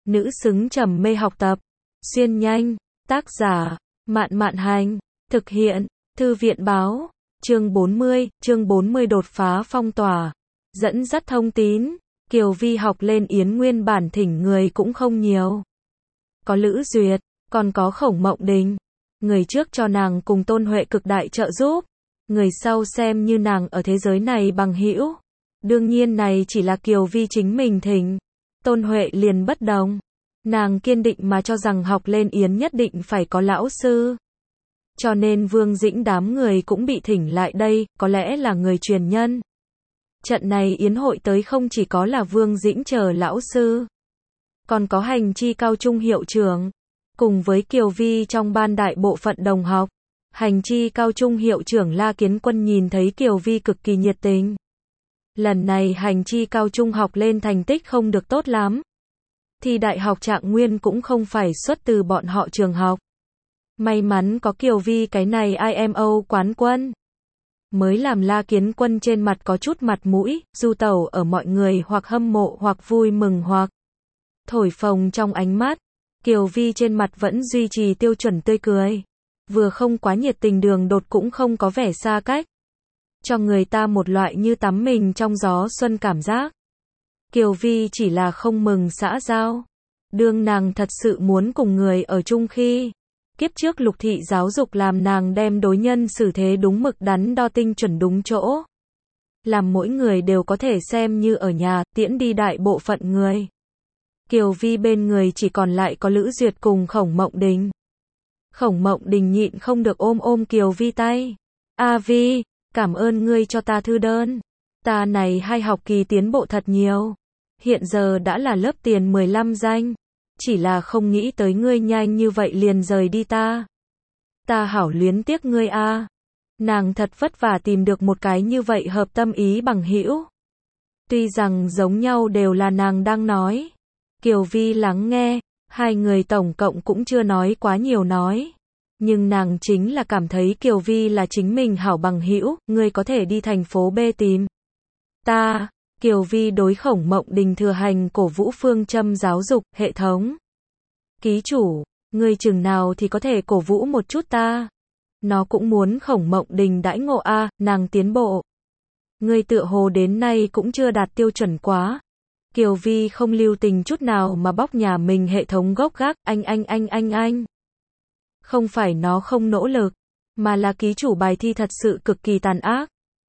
nữ xứng trầm mê học tập. Xuyên nhanh, tác giả, Mạn Mạn Hành, thực hiện, Thư viện báo, chương 40 đột phá phong tỏa, dẫn dắt thông tín, Kiều Vi học lên Yến nguyên bản thỉnh người cũng không nhiều. Có Lữ Duyệt, còn có Khổng Mộng Đình. Người trước cho nàng cùng Tôn Huệ cực đại trợ giúp, người sau xem như nàng ở thế giới này bằng hữu. Đương nhiên này chỉ là Kiều Vi chính mình thỉnh. Tôn Huệ liền bất đồng. Nàng kiên định mà cho rằng học lên Yến nhất định phải có lão sư. Cho nên Vương Dĩnh đám người cũng bị thỉnh lại đây, có lẽ là người truyền nhân. Trận này Yến hội tới không chỉ có là Vương Dĩnh chờ lão sư, còn có Hành Chi Cao Trung hiệu trưởng, cùng với Kiều Vi trong ban đại bộ phận đồng học. Hành Chi Cao Trung hiệu trưởng La Kiến Quân nhìn thấy Kiều Vi cực kỳ nhiệt tình. Lần này Hành Chi Cao Trung học lên thành tích không được tốt lắm. Thì đại học Trạng Nguyên cũng không phải xuất từ bọn họ trường học. May mắn có Kiều Vi cái này IMO quán quân, mới làm La Kiến Quân trên mặt có chút mặt mũi, du tẩu ở mọi người hoặc hâm mộ hoặc vui mừng hoặc thổi phồng trong ánh mắt. Kiều Vi trên mặt vẫn duy trì tiêu chuẩn tươi cười, vừa không quá nhiệt tình đường đột cũng không có vẻ xa cách, cho người ta một loại như tắm mình trong gió xuân cảm giác. Kiều Vi chỉ là không mừng xã giao, đương nàng thật sự muốn cùng người ở chung khi kiếp trước Lục thị giáo dục làm nàng đem đối nhân xử thế đúng mực đắn đo tinh chuẩn đúng chỗ, làm mỗi người đều có thể xem như ở nhà, tiễn đi đại bộ phận người. Kiều Vi bên người chỉ còn lại có Lữ Duyệt cùng Khổng Mộng Đình. Khổng Mộng Đình nhịn không được ôm Kiều Vi tay. A Vi, cảm ơn ngươi cho ta thư đơn. Ta này 2 học kỳ tiến bộ thật nhiều. Hiện giờ đã là lớp tiền 15 danh. Chỉ là không nghĩ tới ngươi nhanh như vậy liền rời đi ta. Ta hảo luyến tiếc ngươi a. Nàng thật vất vả tìm được một cái như vậy hợp tâm ý bằng hữu. Tuy rằng giống nhau đều là nàng đang nói. Kiều Vi lắng nghe, 2 người tổng cộng cũng chưa nói quá nhiều nói. Nhưng nàng chính là cảm thấy Kiều Vi là chính mình hảo bằng hữu, ngươi có thể đi thành phố B tìm ta. Kiều Vi đối Khổng Mộng Đình thừa hành cổ vũ phương châm giáo dục, hệ thống. Ký chủ, ngươi chừng nào thì có thể cổ vũ một chút ta. Nó cũng muốn Khổng Mộng Đình đãi ngộ a, nàng tiến bộ. Ngươi tựa hồ đến nay cũng chưa đạt tiêu chuẩn quá. Kiều Vi không lưu tình chút nào mà bóc nhà mình hệ thống gốc gác, anh. Không phải nó không nỗ lực, mà là ký chủ bài thi thật sự cực kỳ tàn ác.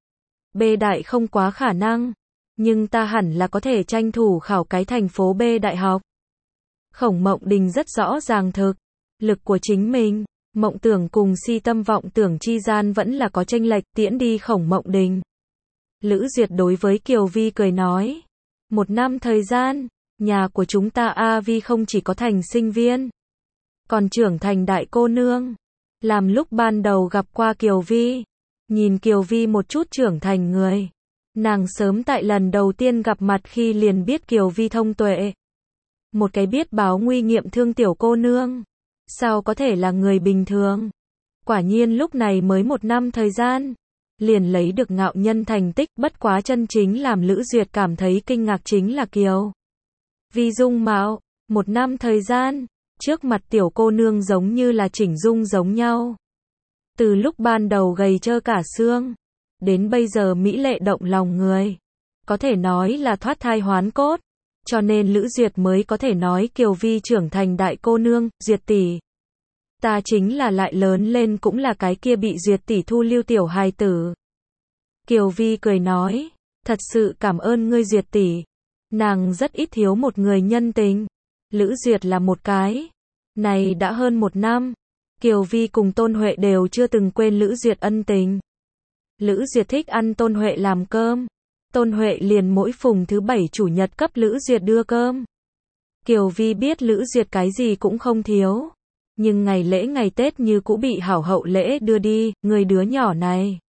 B đại không quá khả năng, nhưng ta hẳn là có thể tranh thủ khảo cái thành phố B đại học. Khổng Mộng Đình rất rõ ràng thực lực của chính mình, mộng tưởng cùng si tâm vọng tưởng chi gian vẫn là có chênh lệch, tiễn đi Khổng Mộng Đình. Lữ Duyệt đối với Kiều Vi cười nói, 1 năm thời gian, nhà của chúng ta A Vi không chỉ có thành sinh viên, còn trưởng thành đại cô nương. Làm lúc ban đầu gặp qua Kiều Vi, nhìn Kiều Vi một chút trưởng thành người, nàng sớm tại lần đầu tiên gặp mặt khi liền biết Kiều Vi thông tuệ. Một cái biết báo nguy nghiệm thương tiểu cô nương, sao có thể là người bình thường. Quả nhiên lúc này mới 1 năm thời gian, liền lấy được ngạo nhân thành tích, bất quá chân chính làm Lữ Duyệt cảm thấy kinh ngạc chính là Kiều Vi dung mạo, 1 năm thời gian, trước mặt tiểu cô nương giống như là chỉnh dung giống nhau. Từ lúc ban đầu gầy trơ cả xương, đến bây giờ mỹ lệ động lòng người. Có thể nói là thoát thai hoán cốt, cho nên Lữ Duyệt mới có thể nói Kiều Vi trưởng thành đại cô nương, Duyệt tỷ. Ta chính là lại lớn lên cũng là cái kia bị Duyệt tỷ thu lưu tiểu hài tử. Kiều Vi cười nói, thật sự cảm ơn ngươi Duyệt tỷ. Nàng rất ít thiếu một người nhân tình. Lữ Duyệt là một cái. Này đã hơn 1 năm. Kiều Vi cùng Tôn Huệ đều chưa từng quên Lữ Duyệt ân tình. Lữ Duyệt thích ăn Tôn Huệ làm cơm. Tôn Huệ liền mỗi phùng thứ 7 chủ nhật cấp Lữ Duyệt đưa cơm. Kiều Vi biết Lữ Duyệt cái gì cũng không thiếu. Nhưng ngày lễ ngày Tết như cũ bị hảo hậu lễ đưa đi, người đứa nhỏ này.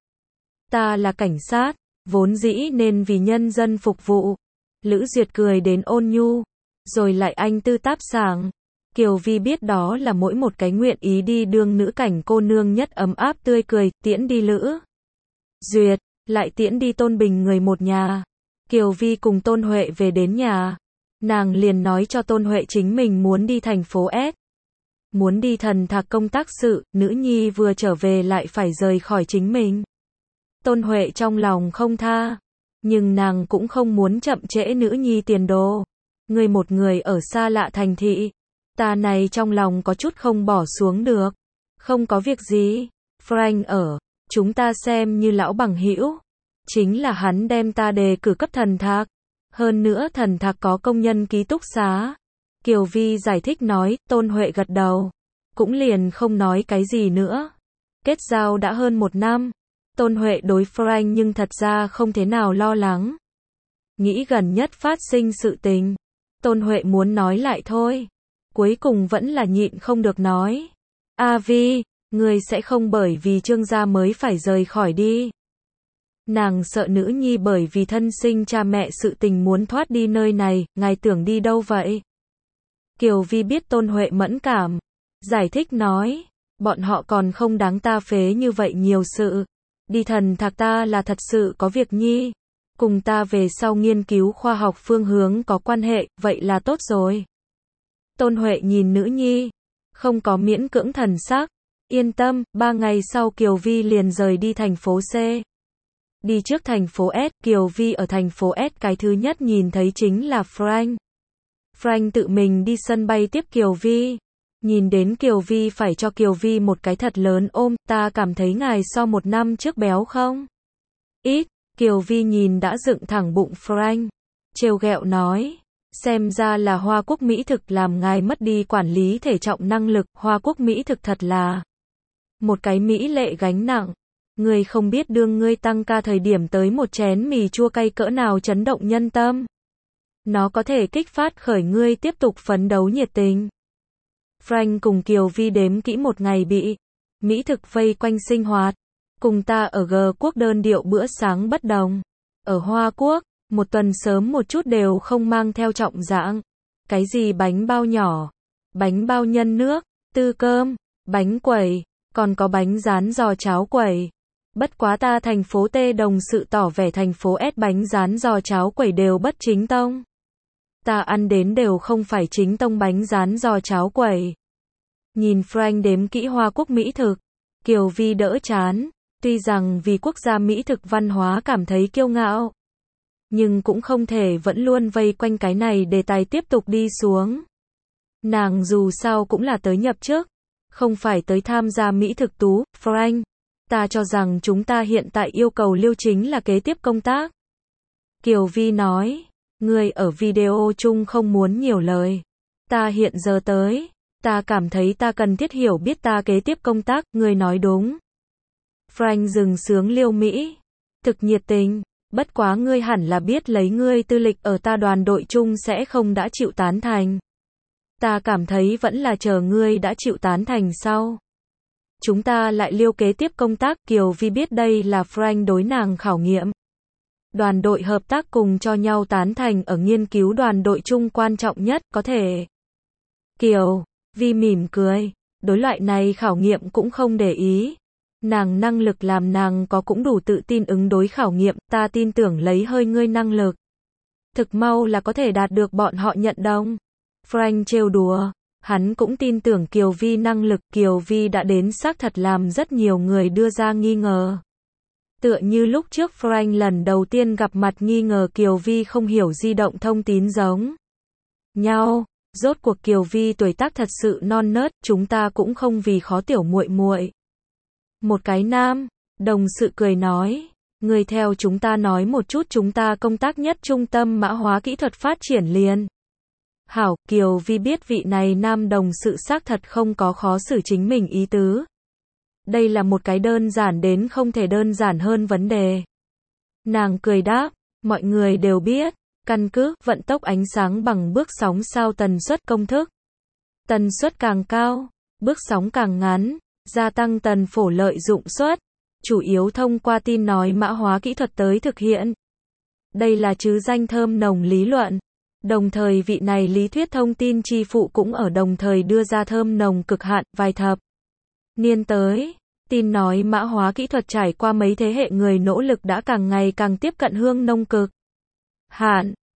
Ta là cảnh sát, vốn dĩ nên vì nhân dân phục vụ. Lữ Duyệt cười đến ôn nhu, rồi lại anh tư táp sảng. Kiều Vi biết đó là mỗi một cái nguyện ý đi đương nữ cảnh cô nương nhất ấm áp tươi cười, tiễn đi Lữ Duyệt, lại tiễn đi Tôn Bình người một nhà. Kiều Vi cùng Tôn Huệ về đến nhà. Nàng liền nói cho Tôn Huệ chính mình muốn đi thành phố S. Muốn đi thần thạc công tác sự, nữ nhi vừa trở về lại phải rời khỏi chính mình. Tôn Huệ trong lòng không tha. Nhưng nàng cũng không muốn chậm trễ nữ nhi tiền đồ. Người một người ở xa lạ thành thị. Ta này trong lòng có chút không bỏ xuống được. Không có việc gì. Frank ở. Chúng ta xem như lão bằng hữu. Chính là hắn đem ta đề cử cấp thần thạc. Hơn nữa thần thạc có công nhân ký túc xá. Kiều Vi giải thích nói, Tôn Huệ gật đầu. Cũng liền không nói cái gì nữa. Kết giao đã hơn 1 năm. Tôn Huệ đối Frank nhưng thật ra không thế nào lo lắng. Nghĩ gần nhất phát sinh sự tình. Tôn Huệ muốn nói lại thôi. Cuối cùng vẫn là nhịn không được nói. A Vi, người sẽ không bởi vì Trương gia mới phải rời khỏi đi. Nàng sợ nữ nhi bởi vì thân sinh cha mẹ sự tình muốn thoát đi nơi này, ngài tưởng đi đâu vậy? Kiều Vi biết Tôn Huệ mẫn cảm. Giải thích nói, bọn họ còn không đáng ta phế như vậy nhiều sự. Đi thần thạc ta là thật sự có việc nhi. Cùng ta về sau nghiên cứu khoa học phương hướng có quan hệ, vậy là tốt rồi. Tôn Huệ nhìn nữ nhi. Không có miễn cưỡng thần sắc. Yên tâm, 3 ngày sau Kiều Vi liền rời đi thành phố C. Đi trước thành phố S, Kiều Vi ở thành phố S cái thứ nhất nhìn thấy chính là Frank. Frank tự mình đi sân bay tiếp Kiều Vi. Nhìn đến Kiều Vi phải cho Kiều Vi một cái thật lớn ôm, ta cảm thấy ngài so 1 năm trước béo không? Ít, Kiều Vi nhìn đã dựng thẳng bụng Frank. Trêu ghẹo nói, xem ra là Hoa Quốc Mỹ thực làm ngài mất đi quản lý thể trọng năng lực, Hoa Quốc Mỹ thực thật là một cái mỹ lệ gánh nặng. Ngươi không biết đương ngươi tăng ca thời điểm tới một chén mì chua cay cỡ nào chấn động nhân tâm. Nó có thể kích phát khởi ngươi tiếp tục phấn đấu nhiệt tình. Frank cùng Kiều Vi đếm kỹ một ngày bị mỹ thực vây quanh sinh hoạt. Cùng ta ở G Quốc đơn điệu bữa sáng bất đồng. Ở Hoa Quốc, một tuần sớm một chút đều không mang theo trọng dạng. Cái gì bánh bao nhỏ, bánh bao nhân nước, tư cơm, bánh quẩy, còn có bánh rán giò cháo quẩy. Bất quá ta thành phố T đồng sự tỏ vẻ thành phố S bánh rán giò cháo quẩy đều bất chính tông. Ta ăn đến đều không phải chính tông bánh rán giò cháo quẩy. Nhìn Frank đếm kỹ Hoa Quốc mỹ thực. Kiều Vi đỡ chán. Tuy rằng vì quốc gia mỹ thực văn hóa cảm thấy kiêu ngạo. Nhưng cũng không thể vẫn luôn vây quanh cái này đề tài tiếp tục đi xuống. Nàng dù sao cũng là tới nhập chức. Không phải tới tham gia mỹ thực tú. Frank, ta cho rằng chúng ta hiện tại yêu cầu liêu chính là kế tiếp công tác. Kiều Vi nói. Người ở video chung không muốn nhiều lời. Ta hiện giờ tới. Ta cảm thấy ta cần thiết hiểu biết ta kế tiếp công tác, người nói đúng. Frank dừng sướng liêu Mỹ. Thực nhiệt tình. Bất quá ngươi hẳn là biết lấy ngươi tư lịch ở ta đoàn đội chung sẽ không đã chịu tán thành. Ta cảm thấy vẫn là chờ ngươi đã chịu tán thành sau. Chúng ta lại liêu kế tiếp công tác. Kiều Vi biết đây là Frank đối nàng khảo nghiệm. Đoàn đội hợp tác cùng cho nhau tán thành ở nghiên cứu đoàn đội chung quan trọng nhất có thể. Kiều Vi mỉm cười. Đối loại này khảo nghiệm cũng không để ý. Nàng năng lực làm nàng có cũng đủ tự tin ứng đối khảo nghiệm. Ta tin tưởng lấy hơi ngươi năng lực. Thực mau là có thể đạt được bọn họ nhận đồng. Frank trêu đùa. Hắn cũng tin tưởng Kiều Vi năng lực. Kiều Vi đã đến xác thật làm rất nhiều người đưa ra nghi ngờ. Tựa như lúc trước Frank lần đầu tiên gặp mặt nghi ngờ Kiều Vi không hiểu di động thông tín giống nhau. Rốt cuộc Kiều Vi tuổi tác thật sự non nớt, chúng ta cũng không vì khó tiểu muội muội. Một cái nam, đồng sự cười nói, người theo chúng ta nói một chút chúng ta công tác nhất trung tâm mã hóa kỹ thuật phát triển liền. Hảo, Kiều Vi biết vị này nam đồng sự xác thật không có khó xử chính mình ý tứ. Đây là một cái đơn giản đến không thể đơn giản hơn vấn đề. Nàng cười đáp, mọi người đều biết, căn cứ vận tốc ánh sáng bằng bước sóng sao tần suất công thức. Tần suất càng cao, bước sóng càng ngắn, gia tăng tần phổ lợi dụng suất, chủ yếu thông qua tin nói mã hóa kỹ thuật tới thực hiện. Đây là chứ danh thơm nồng lý luận. Đồng thời vị này lý thuyết thông tin chi phụ cũng ở đồng thời đưa ra thơm nồng cực hạn vài thập niên tới. Tin nói mã hóa kỹ thuật trải qua mấy thế hệ người nỗ lực đã càng ngày càng tiếp cận hương nông cực hạn.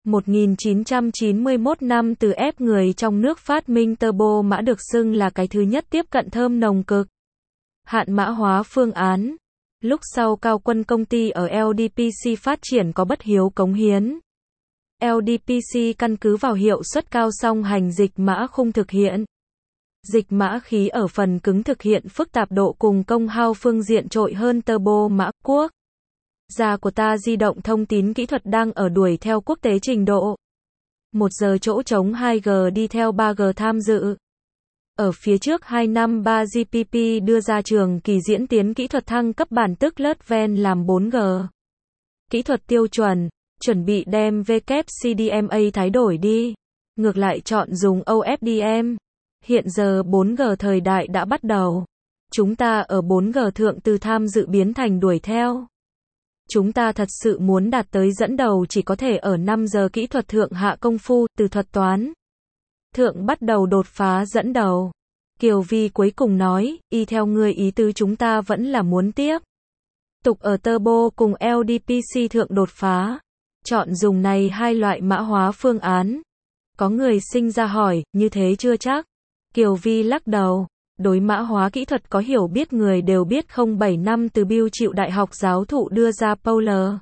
1991 năm từ ép người trong nước phát minh turbo mã được xưng là cái thứ nhất tiếp cận thơm nồng cực hạn mã hóa phương án. Lúc sau cao quân công ty ở LDPC phát triển có bất hiếu cống hiến. LDPC căn cứ vào hiệu suất cao song hành dịch mã khung thực hiện. Dịch mã khí ở phần cứng thực hiện phức tạp độ cùng công hao phương diện trội hơn turbo mã quốc. Gia của ta di động thông tín kỹ thuật đang ở đuổi theo quốc tế trình độ. 1 giờ chỗ trống 2G đi theo 3G tham dự. Ở phía trước 2 năm 3GPP đưa ra trường kỳ diễn tiến kỹ thuật thăng cấp bản tức lớt ven làm 4G. Kỹ thuật tiêu chuẩn bị đem WCDMA thay đổi đi. Ngược lại chọn dùng OFDM. Hiện giờ 4G thời đại đã bắt đầu. Chúng ta ở 4G thượng từ tham dự biến thành đuổi theo. Chúng ta thật sự muốn đạt tới dẫn đầu chỉ có thể ở 5 giờ kỹ thuật thượng hạ công phu, từ thuật toán thượng bắt đầu đột phá dẫn đầu. Kiều Vi cuối cùng nói, y theo người ý tứ chúng ta vẫn là muốn tiếp tục ở turbo cùng LDPC thượng đột phá. Chọn dùng này hai loại mã hóa phương án. Có người sinh ra hỏi, như thế chưa chắc. Kiều Vi lắc đầu. Đối mã hóa kỹ thuật có hiểu biết người đều biết 07 năm từ Bill chịu đại học giáo thụ đưa ra Polar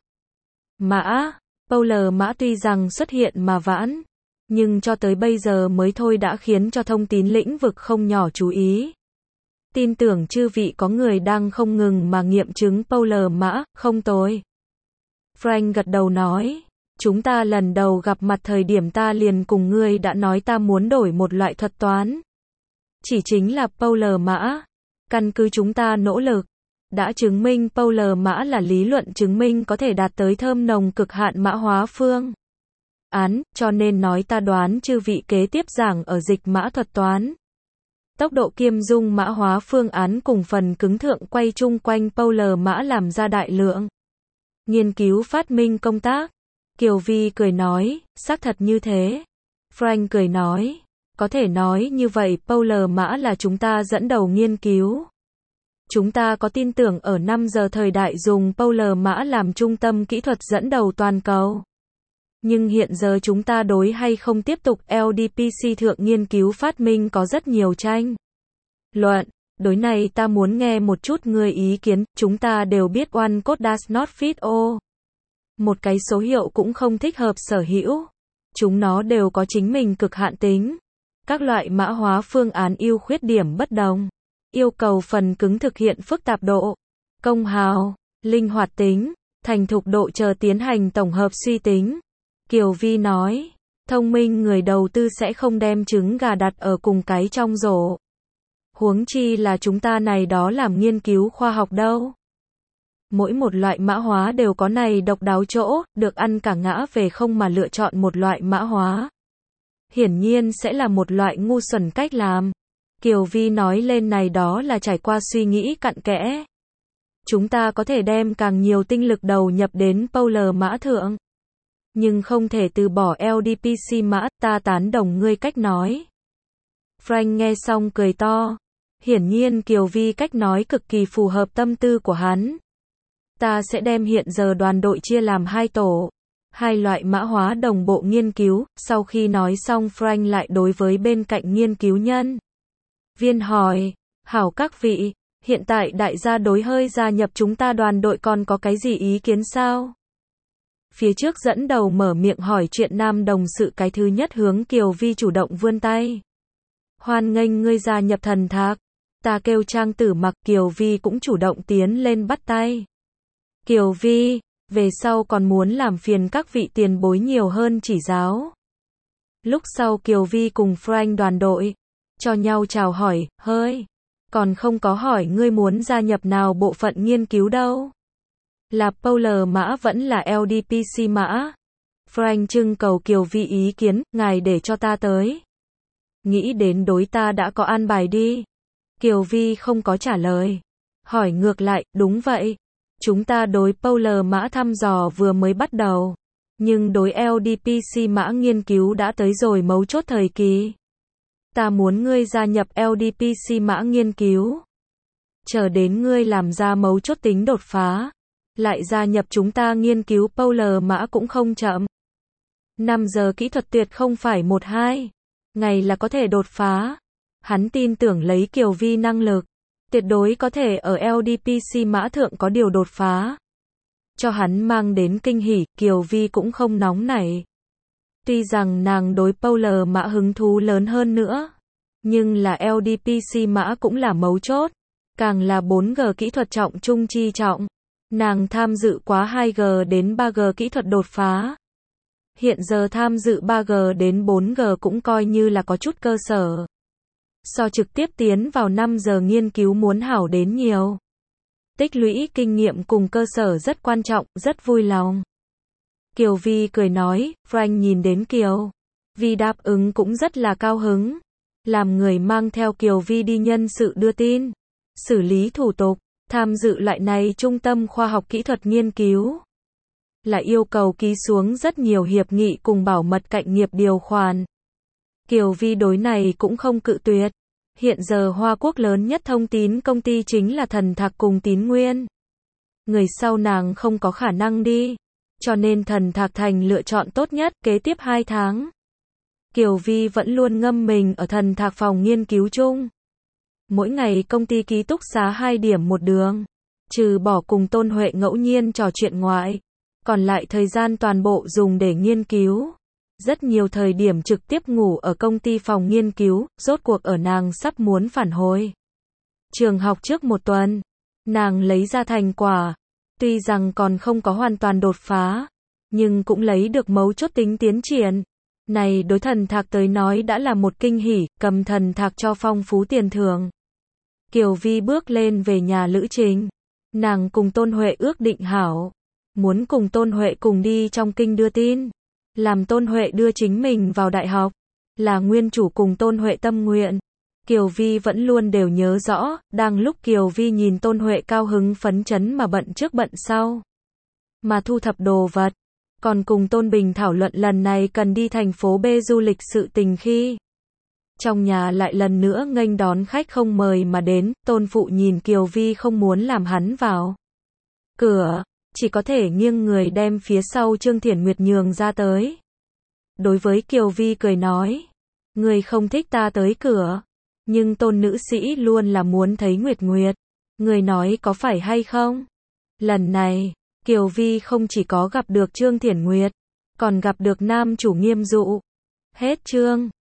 mã tuy rằng xuất hiện mà vãn, nhưng cho tới bây giờ mới thôi đã khiến cho thông tín lĩnh vực không nhỏ chú ý. Tin tưởng chư vị có người đang không ngừng mà nghiệm chứng Polar mã, không tồi. Frank gật đầu nói, chúng ta lần đầu gặp mặt thời điểm ta liền cùng ngươi đã nói ta muốn đổi một loại thuật toán. Chỉ chính là Polar mã. Căn cứ chúng ta nỗ lực, đã chứng minh Polar mã là lý luận chứng minh có thể đạt tới thơm nồng cực hạn mã hóa phương án, cho nên nói ta đoán chư vị kế tiếp giảng ở dịch mã thuật toán. Tốc độ kiêm dung mã hóa phương án cùng phần cứng thượng quay chung quanh Polar mã làm ra đại lượng nghiên cứu phát minh công tác. Kiều Vi cười nói, xác thật như thế. Frank cười nói, có thể nói như vậy Polar mã là chúng ta dẫn đầu nghiên cứu. Chúng ta có tin tưởng ở 5 giờ thời đại dùng Polar mã làm trung tâm kỹ thuật dẫn đầu toàn cầu. Nhưng hiện giờ chúng ta đối hay không tiếp tục LDPC thượng nghiên cứu phát minh có rất nhiều tranh luận. Đối này ta muốn nghe một chút người ý kiến. Chúng ta đều biết one code does not fit all. Một cái số hiệu cũng không thích hợp sở hữu. Chúng nó đều có chính mình cực hạn tính. Các loại mã hóa phương án ưu khuyết điểm bất đồng. Yêu cầu phần cứng thực hiện phức tạp độ, công hao, linh hoạt tính, thành thục độ chờ tiến hành tổng hợp suy tính. Kiều Vi nói, thông minh người đầu tư sẽ không đem trứng gà đặt ở cùng cái trong rổ. Huống chi là chúng ta này đó làm nghiên cứu khoa học đâu. Mỗi một loại mã hóa đều có này độc đáo chỗ, được ăn cả ngã về không mà lựa chọn một loại mã hóa. Hiển nhiên sẽ là một loại ngu xuẩn cách làm. Kiều Vi nói lên này đó là trải qua suy nghĩ cặn kẽ. Chúng ta có thể đem càng nhiều tinh lực đầu nhập đến Polar mã thượng. Nhưng không thể từ bỏ LDPC mã, ta tán đồng ngươi cách nói. Frank nghe xong cười to. Hiển nhiên Kiều Vi cách nói cực kỳ phù hợp tâm tư của hắn. Ta sẽ đem hiện giờ đoàn đội chia làm 2 tổ. 2 loại mã hóa đồng bộ nghiên cứu. Sau khi nói xong Frank lại đối với bên cạnh nghiên cứu nhân viên hỏi, hảo các vị, hiện tại đại gia đối hơi gia nhập chúng ta đoàn đội còn có cái gì ý kiến sao? Phía trước dẫn đầu mở miệng hỏi chuyện nam đồng sự cái thứ nhất hướng Kiều Vi chủ động vươn tay. Hoan nghênh ngươi gia nhập thần thạc. Ta kêu Trang Tử Mặc. Kiều Vi cũng chủ động tiến lên bắt tay. Kiều Vi, về sau còn muốn làm phiền các vị tiền bối nhiều hơn chỉ giáo. Lúc sau Kiều Vi cùng Frank đoàn đội cho nhau chào hỏi, hơi còn không có hỏi ngươi muốn gia nhập nào bộ phận nghiên cứu đâu. Là Polar mã vẫn là LDPC mã? Frank trưng cầu Kiều Vi ý kiến, ngài để cho ta tới. Nghĩ đến đối ta đã có an bài đi. Kiều Vi không có trả lời. Hỏi ngược lại, đúng vậy. Chúng ta đối Polar mã thăm dò vừa mới bắt đầu. Nhưng đối LDPC mã nghiên cứu đã tới rồi mấu chốt thời kỳ. Ta muốn ngươi gia nhập LDPC mã nghiên cứu. Chờ đến ngươi làm ra mấu chốt tính đột phá. Lại gia nhập chúng ta nghiên cứu Polar mã cũng không chậm. 5 giờ kỹ thuật tuyệt không phải 1-2 ngày là có thể đột phá. Hắn tin tưởng lấy Kiều Vi năng lực, tuyệt đối có thể ở LDPC mã thượng có điều đột phá. Cho hắn mang đến kinh hỉ, Kiều Vi cũng không nóng nảy. Tuy rằng nàng đối Polar mã hứng thú lớn hơn nữa, nhưng là LDPC mã cũng là mấu chốt, càng là 4G kỹ thuật trọng trung chi trọng. Nàng tham dự quá 2G đến 3G kỹ thuật đột phá. Hiện giờ tham dự 3G đến 4G cũng coi như là có chút cơ sở. So trực tiếp tiến vào 5 giờ nghiên cứu muốn hảo đến nhiều. Tích lũy kinh nghiệm cùng cơ sở rất quan trọng, rất vui lòng. Kiều Vi cười nói, Frank nhìn đến Kiều Vi đáp ứng cũng rất là cao hứng. Làm người mang theo Kiều Vi đi nhân sự đưa tin, xử lý thủ tục, tham dự lại này trung tâm khoa học kỹ thuật nghiên cứu. Là yêu cầu ký xuống rất nhiều hiệp nghị cùng bảo mật cạnh nghiệp điều khoản. Kiều Vi đối này cũng không cự tuyệt. Hiện giờ Hoa Quốc lớn nhất thông tín công ty chính là Thần Thạc cùng Tín Nguyên. Người sau nàng không có khả năng đi, cho nên Thần Thạc thành lựa chọn tốt nhất. Kế tiếp 2 tháng, Kiều Vi vẫn luôn ngâm mình ở Thần Thạc phòng nghiên cứu chung. Mỗi ngày công ty ký túc xá 2 điểm một đường, trừ bỏ cùng Tôn Huệ ngẫu nhiên trò chuyện ngoại, còn lại thời gian toàn bộ dùng để nghiên cứu. Rất nhiều thời điểm trực tiếp ngủ ở công ty phòng nghiên cứu, rốt cuộc ở nàng sắp muốn phản hồi trường học trước 1 tuần, nàng lấy ra thành quả. Tuy rằng còn không có hoàn toàn đột phá, nhưng cũng lấy được mấu chốt tính tiến triển. Này đối Thần Thạc tới nói đã là một kinh hỉ, cầm Thần Thạc cho phong phú tiền thưởng. Kiều Vi bước lên về nhà lữ trình. Nàng cùng Tôn Huệ ước định hảo, muốn cùng Tôn Huệ cùng đi trong kinh đưa tin, làm Tôn Huệ đưa chính mình vào đại học, là nguyên chủ cùng Tôn Huệ tâm nguyện. Kiều Vi vẫn luôn đều nhớ rõ, đang lúc Kiều Vi nhìn Tôn Huệ cao hứng phấn chấn mà bận trước bận sau, mà thu thập đồ vật, còn cùng Tôn Bình thảo luận lần này cần đi thành phố B du lịch sự tình khi trong nhà lại lần nữa nghênh đón khách không mời mà đến. Tôn phụ nhìn Kiều Vi không muốn làm hắn vào cửa, chỉ có thể nghiêng người đem phía sau Trương Thiển Nguyệt nhường ra tới. Đối với Kiều Vi cười nói, người không thích ta tới cửa, nhưng Tôn nữ sĩ luôn là muốn thấy Nguyệt Nguyệt, người nói có phải hay không? Lần này, Kiều Vi không chỉ có gặp được Trương Thiển Nguyệt, còn gặp được nam chủ Nghiêm Dụ. Hết chương.